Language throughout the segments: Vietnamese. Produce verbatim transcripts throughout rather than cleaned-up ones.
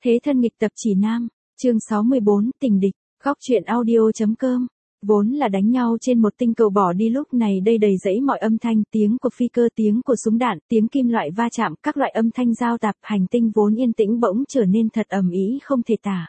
Thế thân nghịch tập chỉ nam, chương sáu mươi bốn, tình địch, góc truyện audio.com. Vốn là đánh nhau trên một tinh cầu bỏ đi lúc này đây đầy rẫy mọi âm thanh, tiếng của phi cơ, tiếng của súng đạn, tiếng kim loại va chạm, các loại âm thanh giao tạp, hành tinh vốn yên tĩnh bỗng trở nên thật ầm ĩ không thể tả.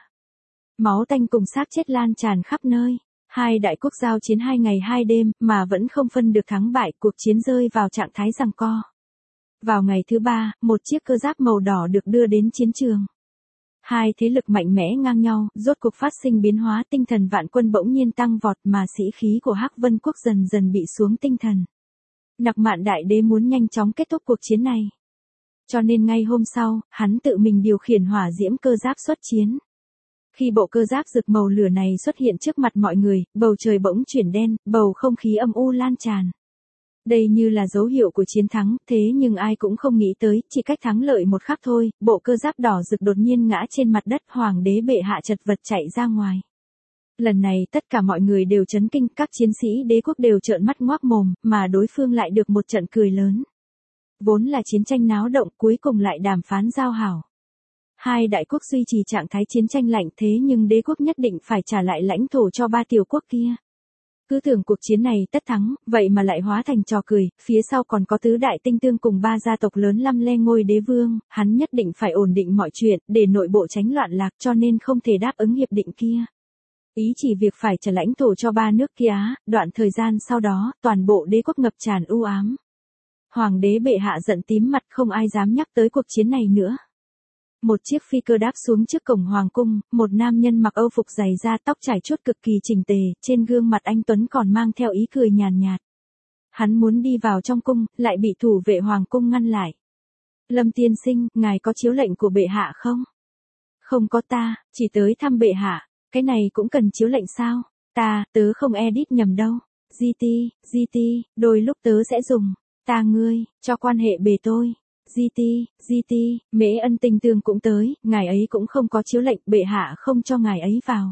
Máu tanh cùng xác chết lan tràn khắp nơi. Hai đại quốc giao chiến hai ngày hai đêm mà vẫn không phân được thắng bại, cuộc chiến rơi vào trạng thái giằng co. Vào ngày thứ ba, một chiếc cơ giáp màu đỏ được đưa đến chiến trường. Hai thế lực mạnh mẽ ngang nhau, rốt cuộc phát sinh biến hóa, tinh thần vạn quân bỗng nhiên tăng vọt mà sĩ khí của Hắc Vân Quốc dần dần bị xuống tinh thần. Nặc Mạn Đại Đế muốn nhanh chóng kết thúc cuộc chiến này. Cho nên ngay hôm sau, hắn tự mình điều khiển hỏa diễm cơ giáp xuất chiến. Khi bộ cơ giáp rực màu lửa này xuất hiện trước mặt mọi người, bầu trời bỗng chuyển đen, bầu không khí âm u lan tràn. Đây như là dấu hiệu của chiến thắng, thế nhưng ai cũng không nghĩ tới, chỉ cách thắng lợi một khắc thôi, bộ cơ giáp đỏ rực đột nhiên ngã trên mặt đất, hoàng đế bệ hạ chật vật chạy ra ngoài. Lần này tất cả mọi người đều chấn kinh, các chiến sĩ đế quốc đều trợn mắt ngoác mồm, mà đối phương lại được một trận cười lớn. Vốn là chiến tranh náo động, cuối cùng lại đàm phán giao hảo. Hai đại quốc duy trì trạng thái chiến tranh lạnh, thế nhưng đế quốc nhất định phải trả lại lãnh thổ cho ba tiểu quốc kia. Cứ tưởng cuộc chiến này tất thắng, vậy mà lại hóa thành trò cười, phía sau còn có tứ đại tinh tương cùng ba gia tộc lớn lăm le ngôi đế vương, hắn nhất định phải ổn định mọi chuyện, để nội bộ tránh loạn lạc, cho nên không thể đáp ứng hiệp định kia. Ý chỉ việc phải trả lãnh thổ cho ba nước kia Á, đoạn thời gian sau đó, toàn bộ đế quốc ngập tràn u ám. Hoàng đế bệ hạ giận tím mặt, không ai dám nhắc tới cuộc chiến này nữa. Một chiếc phi cơ đáp xuống trước cổng hoàng cung, một nam nhân mặc âu phục dày da, tóc trải chuốt cực kỳ chỉnh tề, trên gương mặt anh tuấn còn mang theo ý cười nhàn nhạt. Hắn muốn đi vào trong cung, lại bị thủ vệ hoàng cung ngăn lại. Lâm tiên sinh, ngài có chiếu lệnh của bệ hạ không? Không có, ta chỉ tới thăm bệ hạ. Cái này cũng cần chiếu lệnh sao? Ta, tớ không edit nhầm đâu. giê tê, giê tê, đôi lúc tớ sẽ dùng. Ta ngươi, cho quan hệ bề tôi. giê tê, giê tê, Mễ Ân tinh tương cũng tới, ngài ấy cũng không có chiếu lệnh, bệ hạ không cho ngài ấy vào.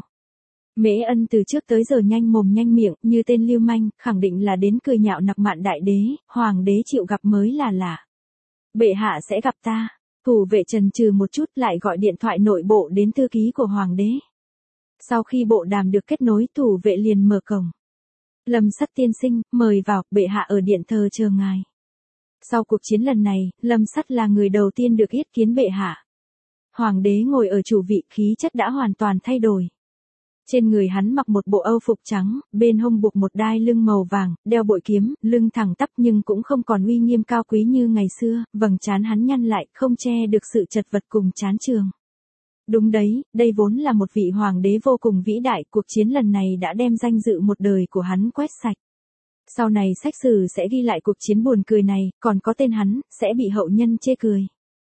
Mễ Ân từ trước tới giờ nhanh mồm nhanh miệng, như tên lưu manh, khẳng định là đến cười nhạo Nặc Mạn Đại Đế, hoàng đế chịu gặp mới là lạ. Bệ hạ sẽ gặp ta. Thủ vệ chần chừ một chút lại gọi điện thoại nội bộ đến thư ký của hoàng đế. Sau khi bộ đàm được kết nối, thủ vệ liền mở cổng. Lâm Sắt tiên sinh, mời vào, bệ hạ ở điện thờ chờ ngài. Sau cuộc chiến lần này, Lâm Sắt là người đầu tiên được yết kiến bệ hạ. Hoàng đế ngồi ở chủ vị, khí chất đã hoàn toàn thay đổi. Trên người hắn mặc một bộ âu phục trắng, bên hông buộc một đai lưng màu vàng, đeo bội kiếm, lưng thẳng tắp nhưng cũng không còn uy nghiêm cao quý như ngày xưa, vầng trán hắn nhăn lại, không che được sự chật vật cùng chán trường. Đúng đấy, đây vốn là một vị hoàng đế vô cùng vĩ đại, cuộc chiến lần này đã đem danh dự một đời của hắn quét sạch. Sau này sách sử sẽ ghi lại cuộc chiến buồn cười này, còn có tên hắn, sẽ bị hậu nhân chê cười.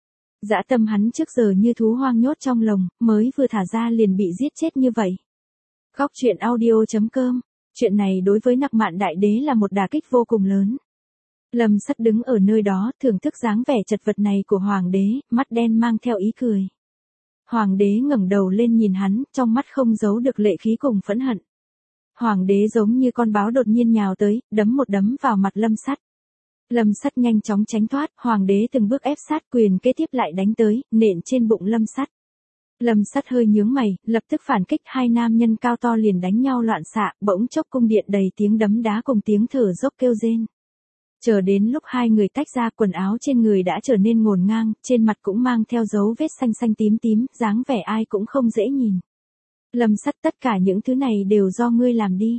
Dã tâm hắn trước giờ như thú hoang nhốt trong lồng, mới vừa thả ra liền bị giết chết như vậy. Góc truyện audio.com. Chuyện này đối với Nặc Mạn Đại Đế là một đả kích vô cùng lớn. Lâm Sắt đứng ở nơi đó, thưởng thức dáng vẻ chật vật này của hoàng đế, mắt đen mang theo ý cười. Hoàng đế ngẩng đầu lên nhìn hắn, trong mắt không giấu được lệ khí cùng phẫn hận. Hoàng đế giống như con báo đột nhiên nhào tới, đấm một đấm vào mặt Lâm Sắt. Lâm Sắt nhanh chóng tránh thoát, hoàng đế từng bước ép sát, quyền kế tiếp lại đánh tới, nện trên bụng Lâm Sắt. Lâm Sắt hơi nhướng mày, lập tức phản kích, hai nam nhân cao to liền đánh nhau loạn xạ, bỗng chốc cung điện đầy tiếng đấm đá cùng tiếng thở dốc kêu rên. Chờ đến lúc hai người tách ra, quần áo trên người đã trở nên ngổn ngang, trên mặt cũng mang theo dấu vết xanh xanh tím tím, dáng vẻ ai cũng không dễ nhìn. Lâm Sắt, tất cả những thứ này đều do ngươi làm đi.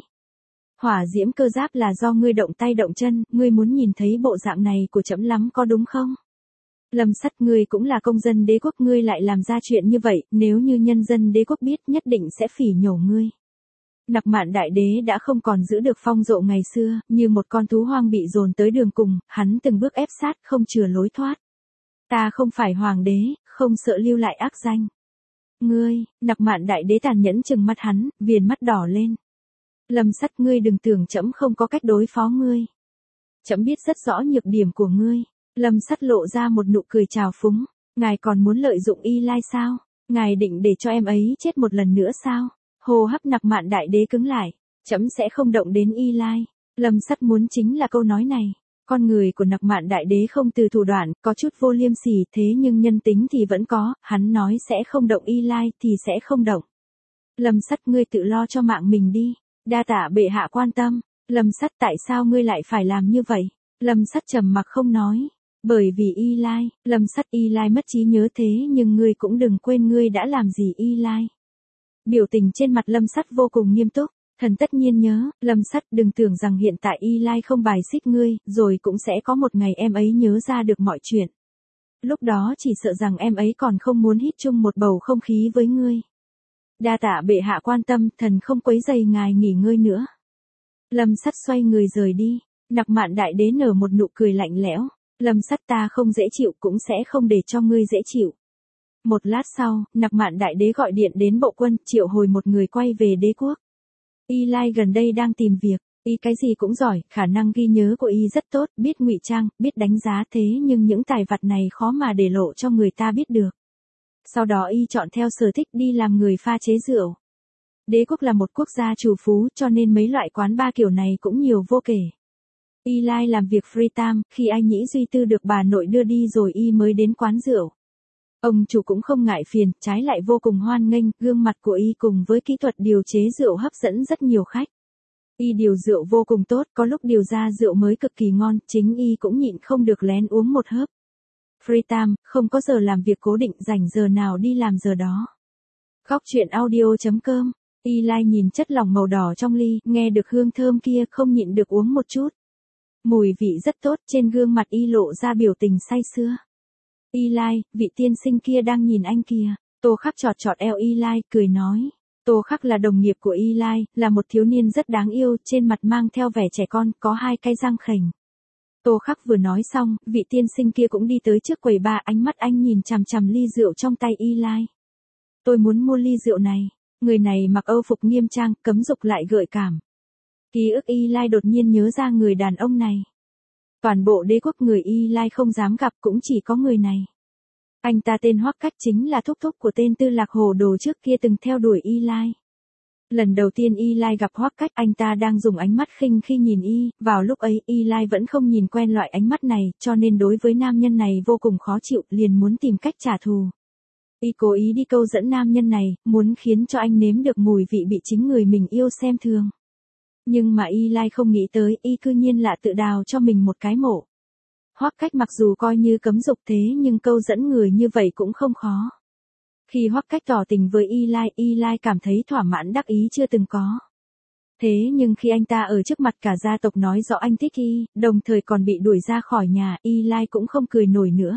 Hỏa diễm cơ giáp là do ngươi động tay động chân, ngươi muốn nhìn thấy bộ dạng này của trẫm lắm có đúng không? Lâm Sắt, ngươi cũng là công dân đế quốc, ngươi lại làm ra chuyện như vậy, nếu như nhân dân đế quốc biết nhất định sẽ phỉ nhổ ngươi. Nặc Mạn Đại Đế đã không còn giữ được phong độ ngày xưa, như một con thú hoang bị dồn tới đường cùng, hắn từng bước ép sát, không chừa lối thoát. Ta không phải hoàng đế, không sợ lưu lại ác danh. Ngươi, Nặc Mạn Đại Đế tàn nhẫn trừng mắt hắn, viền mắt đỏ lên. Lâm Sắt, ngươi đừng tưởng trẫm không có cách đối phó ngươi. Trẫm biết rất rõ nhược điểm của ngươi. Lâm Sắt lộ ra một nụ cười trào phúng. Ngài còn muốn lợi dụng Y Lai sao? Ngài định để cho em ấy chết một lần nữa sao? Hô hấp Nặc Mạn Đại Đế cứng lại. Trẫm sẽ không động đến Y Lai. Lâm Sắt muốn chính là câu nói này. Con người của Nặc Mạn Đại Đế không từ thủ đoạn, có chút vô liêm sỉ, thế nhưng nhân tính thì vẫn có, hắn nói sẽ không động Y Lai thì sẽ không động. Lâm Sắt, ngươi tự lo cho mạng mình đi, đa tạ bệ hạ quan tâm. Lâm Sắt, tại sao ngươi lại phải làm như vậy? Lâm Sắt trầm mặc không nói. Bởi vì Y Lai. Lâm Sắt, Y Lai mất trí nhớ thế nhưng ngươi cũng đừng quên ngươi đã làm gì Y Lai. Biểu tình trên mặt Lâm Sắt vô cùng nghiêm túc. Thần tất nhiên nhớ, Lâm Sắt, đừng tưởng rằng hiện tại Y Lai không bài xích ngươi, rồi cũng sẽ có một ngày em ấy nhớ ra được mọi chuyện. Lúc đó chỉ sợ rằng em ấy còn không muốn hít chung một bầu không khí với ngươi. Đa tạ bệ hạ quan tâm, thần không quấy rầy ngài nghỉ ngơi nữa. Lâm Sắt xoay người rời đi. Nặc Mạn Đại Đế nở một nụ cười lạnh lẽo. Lâm Sắt, ta không dễ chịu cũng sẽ không để cho ngươi dễ chịu. Một lát sau, Nặc Mạn Đại Đế gọi điện đến bộ quân, triệu hồi một người quay về đế quốc. Y Lai gần đây đang tìm việc, y cái gì cũng giỏi, khả năng ghi nhớ của y rất tốt, biết ngụy trang, biết đánh giá, thế nhưng những tài vặt này khó mà để lộ cho người ta biết được. Sau đó y chọn theo sở thích đi làm người pha chế rượu. Đế quốc là một quốc gia trù phú cho nên mấy loại quán bar kiểu này cũng nhiều vô kể. Y Lai làm việc free time, khi ai nhĩ duy tư được bà nội đưa đi rồi y mới đến quán rượu. Ông chủ cũng không ngại phiền, trái lại vô cùng hoan nghênh, gương mặt của y cùng với kỹ thuật điều chế rượu hấp dẫn rất nhiều khách. Y điều rượu vô cùng tốt, có lúc điều ra rượu mới cực kỳ ngon, chính y cũng nhịn không được lén uống một hớp. Free time, không có giờ làm việc cố định, rảnh giờ nào đi làm giờ đó. Góc truyện audio chấm com. Y Lai nhìn chất lỏng màu đỏ trong ly, nghe được hương thơm kia không nhịn được uống một chút. Mùi vị rất tốt, trên gương mặt y lộ ra biểu tình say sưa. Y Lai, vị tiên sinh kia đang nhìn anh kìa. Tô Khắc chọt chọt eo Y Lai, cười nói. Tô Khắc là đồng nghiệp của Y Lai, là một thiếu niên rất đáng yêu, trên mặt mang theo vẻ trẻ con, có hai cái răng khểnh. Tô Khắc vừa nói xong, vị tiên sinh kia cũng đi tới trước quầy bar, ánh mắt anh nhìn chằm chằm ly rượu trong tay Y Lai. Tôi muốn mua ly rượu này. Người này mặc âu phục nghiêm trang, cấm dục lại gợi cảm. Ký ức Y Lai đột nhiên nhớ ra người đàn ông này. Toàn bộ đế quốc người Y Lai không dám gặp cũng chỉ có người này. Anh ta tên Hoắc Cách, chính là thúc thúc của tên Tư Lạc Hồ Đồ trước kia từng theo đuổi Y Lai. Lần đầu tiên Y Lai gặp Hoắc Cách, anh ta đang dùng ánh mắt khinh khi nhìn y, vào lúc ấy Y Lai vẫn không nhìn quen loại ánh mắt này, cho nên đối với nam nhân này vô cùng khó chịu, liền muốn tìm cách trả thù. Y cố ý đi câu dẫn nam nhân này, muốn khiến cho anh nếm được mùi vị bị chính người mình yêu xem thường. Nhưng mà Y Lai không nghĩ tới, y cư nhiên lạ tự đào cho mình một cái mộ. Hoắc Cách mặc dù coi như cấm dục thế nhưng câu dẫn người như vậy cũng không khó. Khi Hoắc Cách tỏ tình với Y Lai, Y Lai cảm thấy thỏa mãn đắc ý chưa từng có. Thế nhưng khi anh ta ở trước mặt cả gia tộc nói rõ anh thích y, đồng thời còn bị đuổi ra khỏi nhà, Y Lai cũng không cười nổi nữa.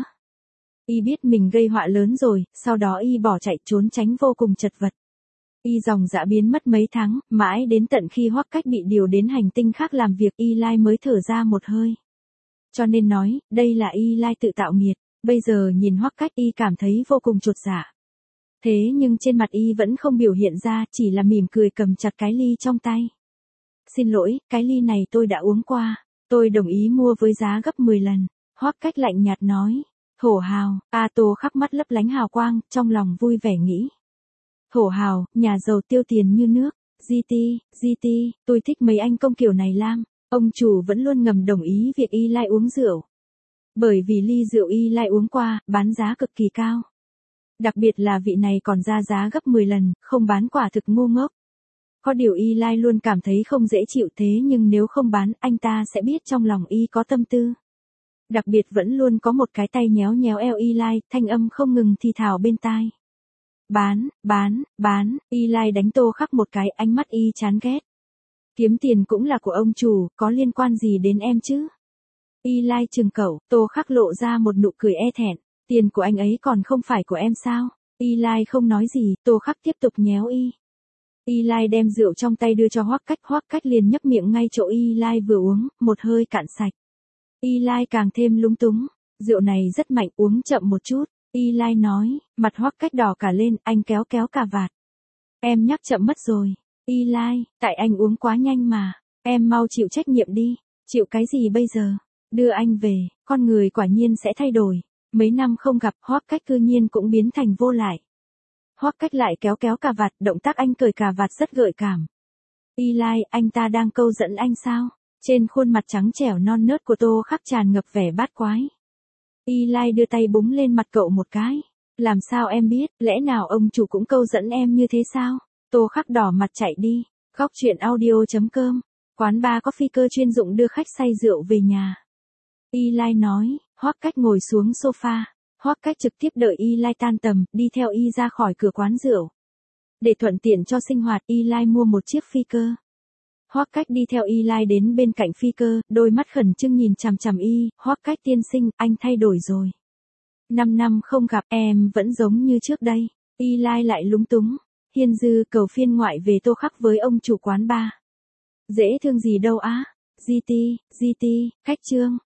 Y biết mình gây họa lớn rồi, sau đó y bỏ chạy trốn tránh vô cùng chật vật. Y dòng dã biến mất mấy tháng, mãi đến tận khi Hoắc Cách bị điều đến hành tinh khác làm việc, Y Lai mới thở ra một hơi. Cho nên nói, đây là Y Lai tự tạo nghiệt, bây giờ nhìn Hoắc Cách y cảm thấy vô cùng chột dạ. Thế nhưng trên mặt y vẫn không biểu hiện ra, chỉ là mỉm cười cầm chặt cái ly trong tay. Xin lỗi, cái ly này tôi đã uống qua, tôi đồng ý mua với giá gấp mười lần. Hoắc Cách lạnh nhạt nói. Thổ hào, A Tô Khắc mắt lấp lánh hào quang, trong lòng vui vẻ nghĩ. Thổ hào, nhà giàu tiêu tiền như nước, giê tê, giê tê, tôi thích mấy anh công kiểu này lam. Ông chủ vẫn luôn ngầm đồng ý việc Y Lai uống rượu. Bởi vì ly rượu Y Lai uống qua, bán giá cực kỳ cao. Đặc biệt là vị này còn ra giá gấp mười lần, không bán quả thực ngu ngốc. Có điều Y Lai luôn cảm thấy không dễ chịu, thế nhưng nếu không bán, anh ta sẽ biết trong lòng y có tâm tư. Đặc biệt vẫn luôn có một cái tay nhéo nhéo eo Y Lai, thanh âm không ngừng thì thào bên tai. Bán, bán, bán, Y Lai đánh Tô Khắc một cái, ánh mắt y chán ghét. Kiếm tiền cũng là của ông chủ, có liên quan gì đến em chứ? Y Lai trừng cẩu, Tô Khắc lộ ra một nụ cười e thẹn, tiền của anh ấy còn không phải của em sao? Y Lai không nói gì, Tô Khắc tiếp tục nhéo y. Y Lai đem rượu trong tay đưa cho Hoắc Cách, Hoắc Cách liền nhấp miệng ngay chỗ Y Lai vừa uống, một hơi cạn sạch. Y Lai càng thêm lúng túng, rượu này rất mạnh, uống chậm một chút. Y Lai nói, mặt Hoắc Cách đỏ cả lên, anh kéo kéo cà vạt. Em nhắc chậm mất rồi. Y Lai, tại anh uống quá nhanh mà, em mau chịu trách nhiệm đi. Chịu cái gì bây giờ? Đưa anh về, con người quả nhiên sẽ thay đổi. Mấy năm không gặp, Hoắc Cách cư nhiên cũng biến thành vô lại. Hoắc Cách lại kéo kéo cà vạt, động tác anh cởi cà vạt rất gợi cảm. Y Lai, anh ta đang câu dẫn anh sao? Trên khuôn mặt trắng trẻo non nớt của Tô Khắc tràn ngập vẻ bát quái. Eli đưa tay búng lên mặt cậu một cái. Làm sao em biết, lẽ nào ông chủ cũng câu dẫn em như thế sao? Tô Khắc đỏ mặt chạy đi. Khóc chuyện audio chấm com. Quán bar có phi cơ chuyên dụng đưa khách say rượu về nhà. Eli nói, Hoắc Cách ngồi xuống sofa. Hoắc Cách trực tiếp đợi Eli tan tầm, đi theo y ra khỏi cửa quán rượu. Để thuận tiện cho sinh hoạt, Eli mua một chiếc phi cơ. Hoắc Cách đi theo Eli đến bên cạnh phi cơ, đôi mắt khẩn trương nhìn chằm chằm y. Hoắc Cách tiên sinh, anh thay đổi rồi. Năm năm không gặp, em vẫn giống như trước đây. Eli lại lúng túng. Hiên Dư cầu phiên ngoại về Tô Khắc với ông chủ quán bar. Dễ thương gì đâu á. giê tê, giê tê, khách Trương.